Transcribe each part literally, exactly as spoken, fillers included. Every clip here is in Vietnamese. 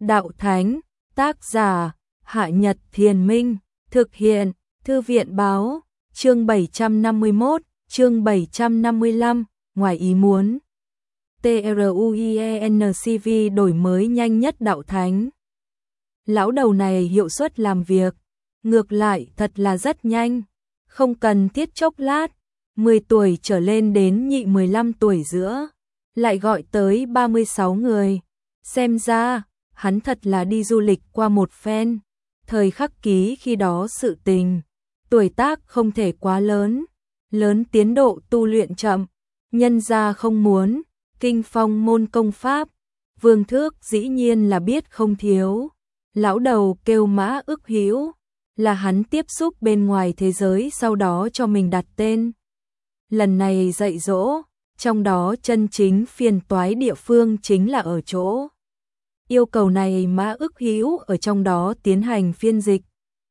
Đạo Thánh, tác giả, Hạ Nhật Thiền Minh, thực hiện, Thư viện Báo, chương bảy trăm năm mươi mốt, chương bảy trăm năm mươi lăm, ngoài ý muốn. TRUIENCV đổi mới nhanh nhất Đạo Thánh. Lão đầu này hiệu suất làm việc, ngược lại thật là rất nhanh, không cần thiết chốc lát, mười tuổi trở lên đến nhị mười lăm tuổi giữa, lại gọi tới ba mươi sáu người. Xem ra, hắn thật là đi du lịch qua một phen, thời khắc ký khi đó sự tình, tuổi tác không thể quá lớn, lớn tiến độ tu luyện chậm, nhân gia không muốn, kinh phong môn công pháp, Vương Thước dĩ nhiên là biết không thiếu. Lão đầu kêu Mã Ức Hữu, là hắn tiếp xúc bên ngoài thế giới sau đó cho mình đặt tên. Lần này dạy dỗ, trong đó chân chính phiền toái địa phương chính là ở chỗ. Yêu cầu này Mã Ức Hữu ở trong đó tiến hành phiên dịch.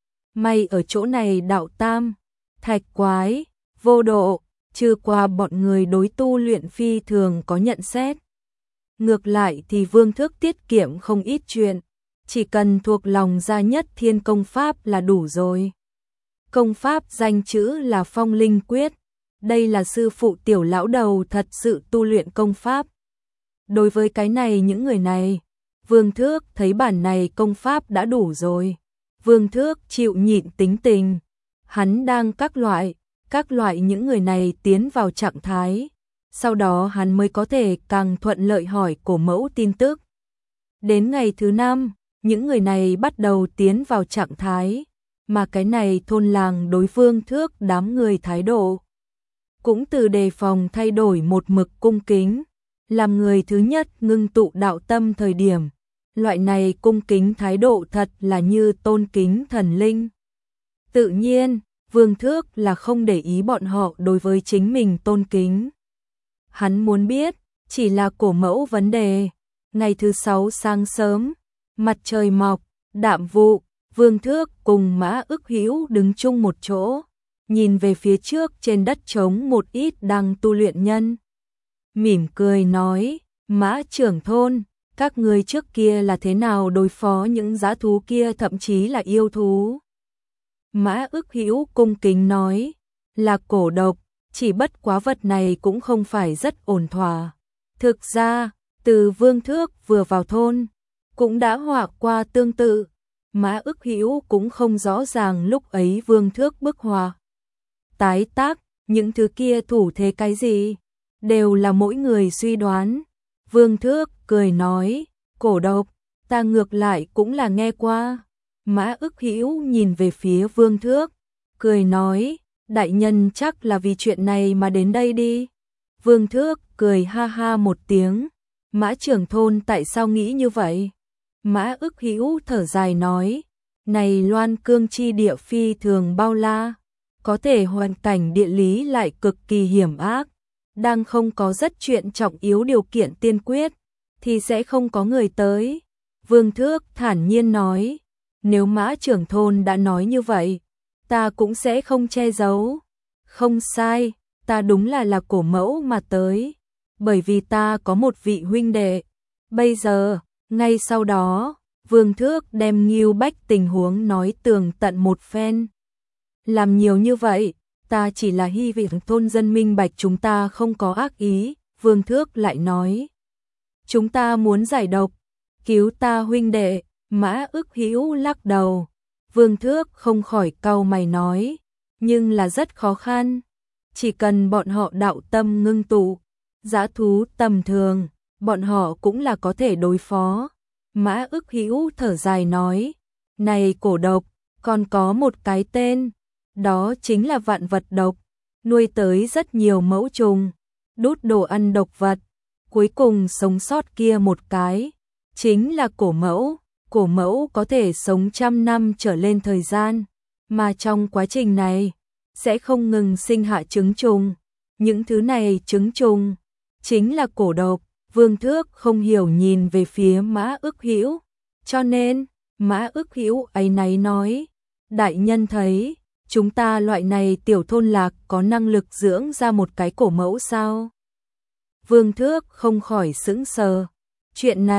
May ở chỗ này đạo tam, thạch quái, vô độ, trừ qua bọn người đối tu luyện phi thường có nhận xét. Ngược lại thì Vương Thước tiết kiệm không ít chuyện, chỉ cần thuộc lòng ra nhất thiên công pháp là đủ rồi. Công pháp danh chữ là Phong Linh Quyết, đây là sư phụ tiểu lão đầu thật sự tu luyện công pháp. Đối với cái này những người này, Vương Thước thấy bản này công pháp đã đủ rồi. Vương Thước chịu nhịn tính tình, hắn đang các loại, các loại những người này tiến vào trạng thái, sau đó hắn mới có thể càng thuận lợi hỏi cổ mẫu tin tức. Đến ngày thứ năm, những người này bắt đầu tiến vào trạng thái, mà cái này thôn làng đối Vương Thước đám người thái độ cũng từ đề phòng thay đổi một mực cung kính, làm người thứ nhất ngưng tụ đạo tâm thời điểm. Loại này cung kính thái độ thật là như tôn kính thần linh. Tự nhiên, Vương Thước là không để ý bọn họ đối với chính mình tôn kính. Hắn muốn biết, chỉ là cổ mẫu vấn đề. Ngày thứ sáu sáng sớm, mặt trời mọc, đạm vụ, Vương Thước cùng Mã Ức Hữu đứng chung một chỗ, nhìn về phía trước trên đất trống một ít đang tu luyện nhân. Mỉm cười nói, Mã trưởng thôn, các người trước kia là thế nào đối phó những dã thú kia thậm chí là yêu thú? Mã Ức Hữu cung kính nói, là cổ độc, chỉ bất quá vật này cũng không phải rất ổn thỏa. Thực ra, từ Vương Thước vừa vào thôn, cũng đã họa qua tương tự. Mã Ức Hữu cũng không rõ ràng lúc ấy Vương Thước bức họa. Tái tác, những thứ kia thủ thế cái gì? Đều là mỗi người suy đoán. Vương Thước cười nói, cổ độc, ta ngược lại cũng là nghe qua. Mã Ức Hữu nhìn về phía Vương Thước, cười nói, đại nhân chắc là vì chuyện này mà đến đây đi. Vương Thước cười ha ha một tiếng, Mã trưởng thôn tại sao nghĩ như vậy? Mã Ức Hữu thở dài nói, này Loan Cương chi địa phi thường bao la, có thể hoàn cảnh địa lý lại cực kỳ hiểm ác, đang không có rất chuyện trọng yếu điều kiện tiên quyết, thì sẽ không có người tới. Vương Thước thản nhiên nói, nếu Mã trưởng thôn đã nói như vậy, ta cũng sẽ không che giấu. Không sai, ta đúng là là cổ mẫu mà tới, bởi vì ta có một vị huynh đệ. Bây giờ, ngay sau đó, Vương Thước đem Ngưu Bách tình huống nói tường tận một phen. Làm nhiều như vậy, ta chỉ là hy vọng thôn dân minh bạch chúng ta không có ác ý. Vương Thước lại nói, chúng ta muốn giải độc, cứu ta huynh đệ. Mã Ức Hữu lắc đầu. Vương Thước không khỏi cau mày nói, nhưng là rất khó khăn. Chỉ cần bọn họ đạo tâm ngưng tụ, dã thú tầm thường, bọn họ cũng là có thể đối phó. Mã Ức Hữu thở dài nói, này cổ độc, còn có một cái tên, đó chính là vạn vật độc, nuôi tới rất nhiều mẫu trùng, đút đồ ăn độc vật, cuối cùng sống sót kia một cái, chính là cổ mẫu. Cổ mẫu có thể sống trăm năm trở lên thời gian, mà trong quá trình này, sẽ không ngừng sinh hạ trứng trùng. Những thứ này trứng trùng, chính là cổ độc. Vương Thước không hiểu nhìn về phía Mã Ức Hữu, cho nên, Mã Ức Hữu áy náy nói, đại nhân thấy, chúng ta loại này tiểu thôn lạc có năng lực dưỡng ra một cái cổ mẫu sao? Vương Thước không khỏi sững sờ, chuyện này,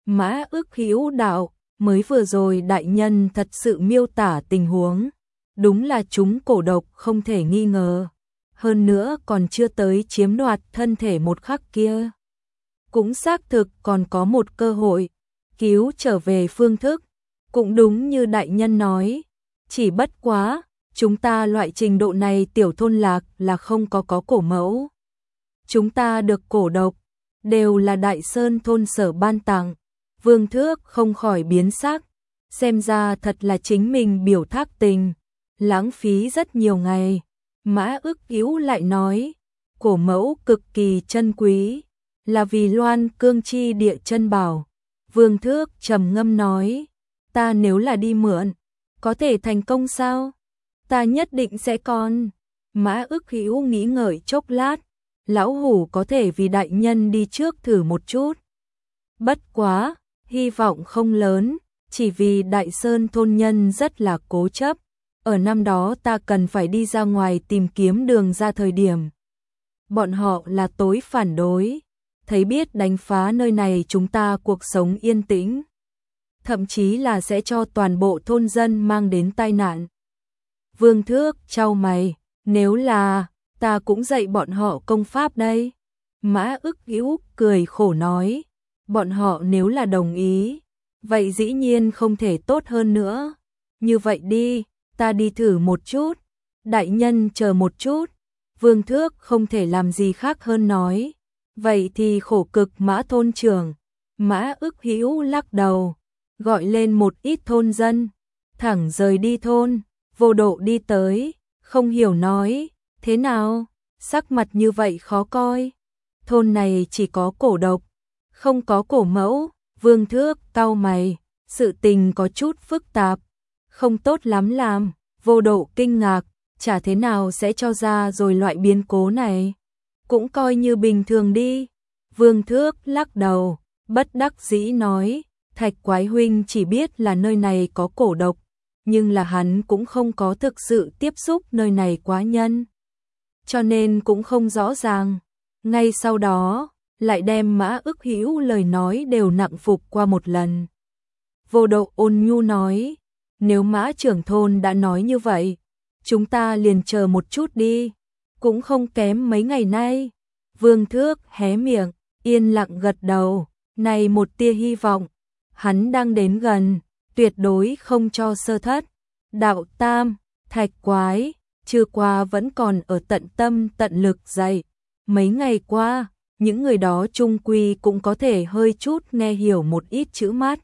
Mã ức hữu đạo, mới vừa rồi đại nhân thật sự miêu tả tình huống. Đúng là chúng cổ độc không thể nghi ngờ. Hơn nữa còn chưa tới chiếm đoạt thân thể một khắc kia. Cũng xác thực còn có một cơ hội. Cứu trở về phương thức. Cũng đúng như đại nhân nói. Chỉ bất quá, chúng ta loại trình độ này tiểu thôn lạc là không có có cổ mẫu. Chúng ta được cổ độc, đều là Đại Sơn thôn sở ban tặng. Vương Thước không khỏi biến sắc, xem ra thật là chính mình biểu thác tình, lãng phí rất nhiều ngày. Mã ức hữu lại nói, cổ mẫu cực kỳ chân quý, là vì loan cương chi địa chân bảo. Vương Thước trầm ngâm nói, ta nếu là đi mượn, có thể thành công sao? Ta nhất định sẽ còn. Mã ức hữu nghĩ ngợi chốc lát, lão hủ có thể vì đại nhân đi trước thử một chút. Bất quá, hy vọng không lớn, chỉ vì Đại Sơn thôn nhân rất là cố chấp. Ở năm đó ta cần phải đi ra ngoài tìm kiếm đường ra thời điểm. Bọn họ là tối phản đối, thấy biết đánh phá nơi này chúng ta cuộc sống yên tĩnh. Thậm chí là sẽ cho toàn bộ thôn dân mang đến tai nạn. Vương Thước chau mày, nếu là, ta cũng dạy bọn họ công pháp đây. Mã ức hữu cười khổ nói, bọn họ nếu là đồng ý, vậy dĩ nhiên không thể tốt hơn nữa. Như vậy đi, ta đi thử một chút. Đại nhân chờ một chút. Vương Thước không thể làm gì khác hơn nói, vậy thì khổ cực Mã thôn trưởng. Mã ức hữu lắc đầu, gọi lên một ít thôn dân, thẳng rời đi thôn. Vô Độ đi tới, không hiểu nói, thế nào, sắc mặt như vậy khó coi. Thôn này chỉ có cổ độc, không có cổ mẫu. Vương Thước cau mày, sự tình có chút phức tạp, không tốt lắm làm. Vô Độ kinh ngạc, chả thế nào sẽ cho ra rồi loại biến cố này. Cũng coi như bình thường đi. Vương Thước lắc đầu, bất đắc dĩ nói, Thạch Quái huynh chỉ biết là nơi này có cổ độc, nhưng là hắn cũng không có thực sự tiếp xúc nơi này quá nhân, cho nên cũng không rõ ràng. Ngay sau đó, lại đem Mã ức hữu lời nói đều nặng phục qua một lần. Vô Độ ôn nhu nói, nếu Mã trưởng thôn đã nói như vậy, chúng ta liền chờ một chút đi, cũng không kém mấy ngày nay. Vương Thước hé miệng, yên lặng gật đầu, này một tia hy vọng, hắn đang đến gần, tuyệt đối không cho sơ thất. Đạo Tam, Thạch Quái, trừ qua vẫn còn ở tận tâm tận lực dạy. Mấy ngày qua, những người đó chung quy cũng có thể hơi chút nghe hiểu một ít chữ mát.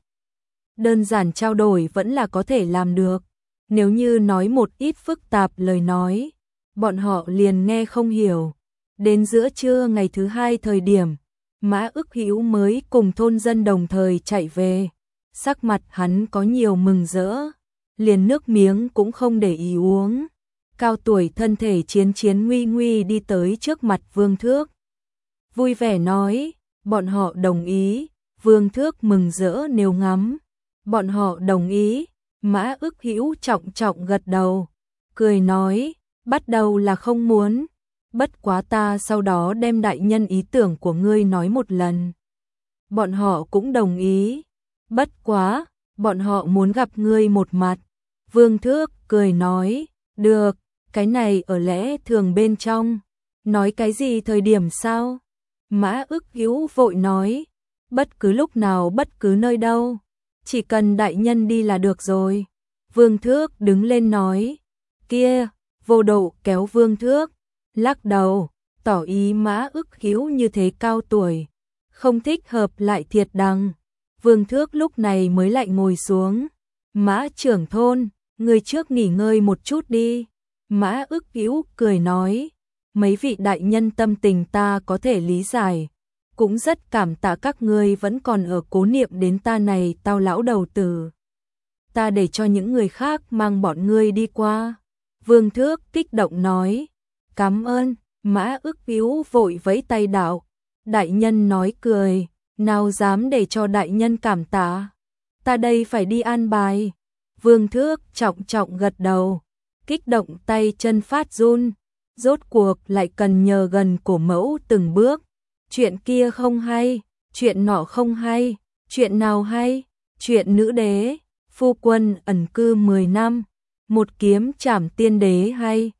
Đơn giản trao đổi vẫn là có thể làm được. Nếu như nói một ít phức tạp lời nói, bọn họ liền nghe không hiểu. Đến giữa trưa ngày thứ hai thời điểm, Mã ức hữu mới cùng thôn dân đồng thời chạy về. Sắc mặt hắn có nhiều mừng rỡ, liền nước miếng cũng không để ý uống. Cao tuổi thân thể chiến chiến nguy nguy đi tới trước mặt Vương Thước. Vui vẻ nói, bọn họ đồng ý. Vương Thước mừng rỡ nêu ngắm. Bọn họ đồng ý. Mã ức hữu trọng trọng gật đầu, cười nói, bắt đầu là không muốn. Bất quá ta sau đó đem đại nhân ý tưởng của ngươi nói một lần. Bọn họ cũng đồng ý. Bất quá, bọn họ muốn gặp ngươi một mặt. Vương Thước cười nói, được, cái này ở lẽ thường bên trong. Nói cái gì thời điểm sao? Mã ức hữu vội nói, bất cứ lúc nào bất cứ nơi đâu, chỉ cần đại nhân đi là được rồi. Vương Thước đứng lên nói, kia. Vô Độ kéo Vương Thước, lắc đầu, tỏ ý Mã ức hữu như thế cao tuổi, không thích hợp lại thiệt đằng. Vương Thước lúc này mới lại ngồi xuống. Mã trưởng thôn, người trước nghỉ ngơi một chút đi. Mã ức hữu cười nói, mấy vị đại nhân tâm tình ta có thể lý giải, cũng rất cảm tạ các ngươi vẫn còn ở cố niệm đến ta này tao lão đầu tử. Ta để cho những người khác mang bọn ngươi đi qua. Vương Thước kích động nói, cảm ơn. Mã ức hữu vội vẫy tay đạo, đại nhân nói cười, nào dám để cho đại nhân cảm tạ, ta đây phải đi an bài. Vương Thước trọng trọng gật đầu, kích động tay chân phát run, rốt cuộc lại cần nhờ gần cổ mẫu từng bước. Chuyện kia không hay, chuyện nọ không hay, Chuyện nào hay? Chuyện nữ đế, phu quân ẩn cư mười năm, một kiếm trảm tiên đế hay?